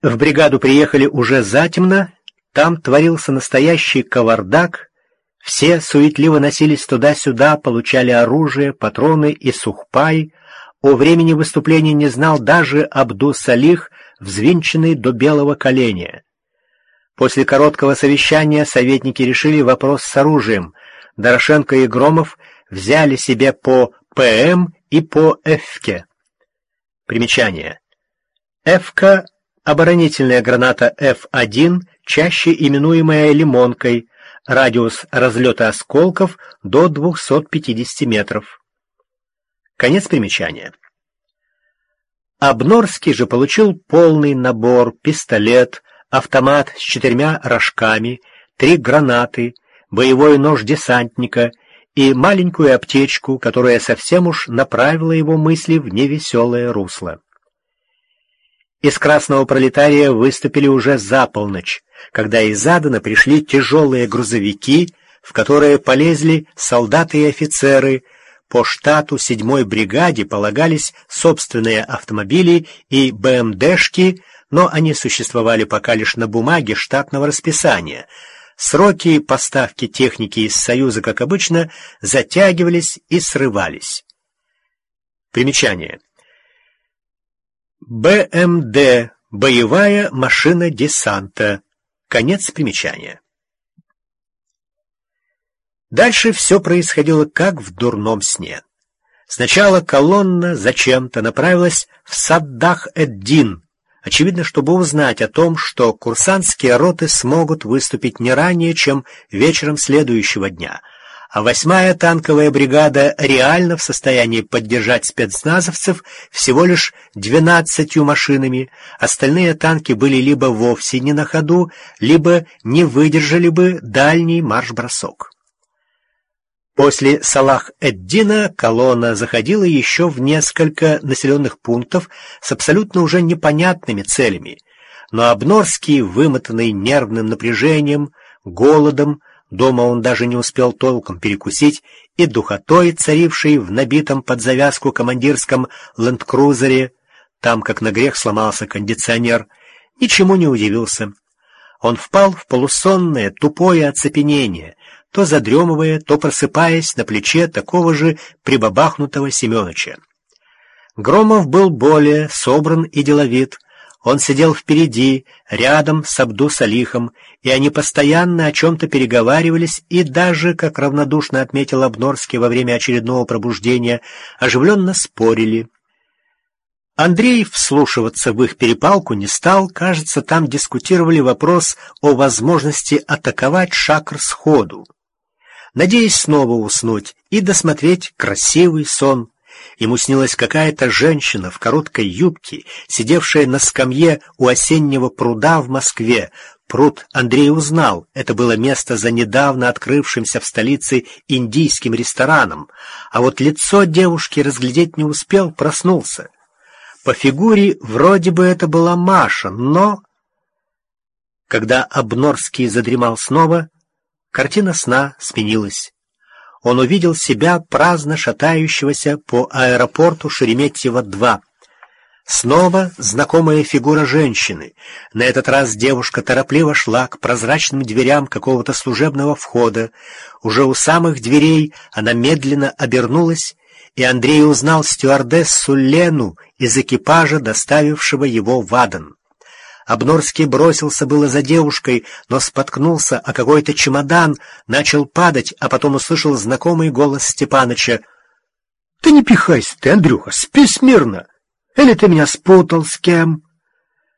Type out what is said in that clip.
В бригаду приехали уже затемно, там творился настоящий кавардак, все суетливо носились туда-сюда, получали оружие, патроны и сухпай. О времени выступления не знал даже Абдус-Салих, взвинченный до белого коленя. После короткого совещания советники решили вопрос с оружием. Дорошенко и Громов взяли себе по ПМ и по ФК. Примечание. ФК — оборонительная граната F1, чаще именуемая «лимонкой», радиус разлета осколков до 250 метров. Конец примечания. Обнорский же получил полный набор: пистолет, автомат с 4 рожками, 3 гранаты, боевой нож десантника и маленькую аптечку, которая совсем уж направила его мысли в невеселое русло. Из Красного Пролетария выступили уже за полночь, когда из Задана пришли тяжелые грузовики, в которые полезли солдаты и офицеры. По штату 7-й бригаде полагались собственные автомобили и БМДшки, но они существовали пока лишь на бумаге штатного расписания. Сроки поставки техники из Союза, как обычно, затягивались и срывались. Примечание. БМД — боевая машина десанта. Конец примечания. Дальше все происходило как в дурном сне. Сначала колонна зачем-то направилась в Саддах-эд-Дин, очевидно, чтобы узнать о том, что курсантские роты смогут выступить не ранее, чем вечером следующего дня, а 8-я танковая бригада реально в состоянии поддержать спецназовцев всего лишь 12 машинами, остальные танки были либо вовсе не на ходу, либо не выдержали бы дальний марш-бросок. После Салах-эд-Дина колонна заходила еще в несколько населенных пунктов с абсолютно уже непонятными целями, но Обнорский, вымотанный нервным напряжением, голодом, дома он даже не успел толком перекусить, и духотой, царившей в набитом под завязку командирском ленд-крузере, там как на грех сломался кондиционер, ничему не удивился. Он впал в полусонное, тупое оцепенение, то задремывая, то просыпаясь на плече такого же прибабахнутого Семёныча. Громов был более собран и деловит. Он сидел впереди, рядом с Абдус-Салихом, и они постоянно о чем-то переговаривались и даже, как равнодушно отметил Обнорский во время очередного пробуждения, оживленно спорили. Андрей вслушиваться в их перепалку не стал, кажется, там дискутировали вопрос о возможности атаковать Шакр сходу, надеясь снова уснуть и досмотреть красивый сон. Ему снилась какая-то женщина в короткой юбке, сидевшая на скамье у осеннего пруда в Москве. Пруд Андрей узнал, это было место за недавно открывшимся в столице индийским рестораном, а вот лицо девушки разглядеть не успел, проснулся. По фигуре вроде бы это была Маша, но... Когда Обнорский задремал снова, картина сна сменилась. Он увидел себя праздно шатающегося по аэропорту Шереметьево-2. Снова знакомая фигура женщины. На этот раз девушка торопливо шла к прозрачным дверям какого-то служебного входа. Уже у самых дверей она медленно обернулась, и Андрей узнал стюардессу Лену из экипажа, доставившего его в Адан. Обнорский бросился было за девушкой, но споткнулся о какой-то чемодан, начал падать, а потом услышал знакомый голос Степаныча. — Ты не пихайся ты, Андрюха, спи смирно! Или ты меня спутал с кем?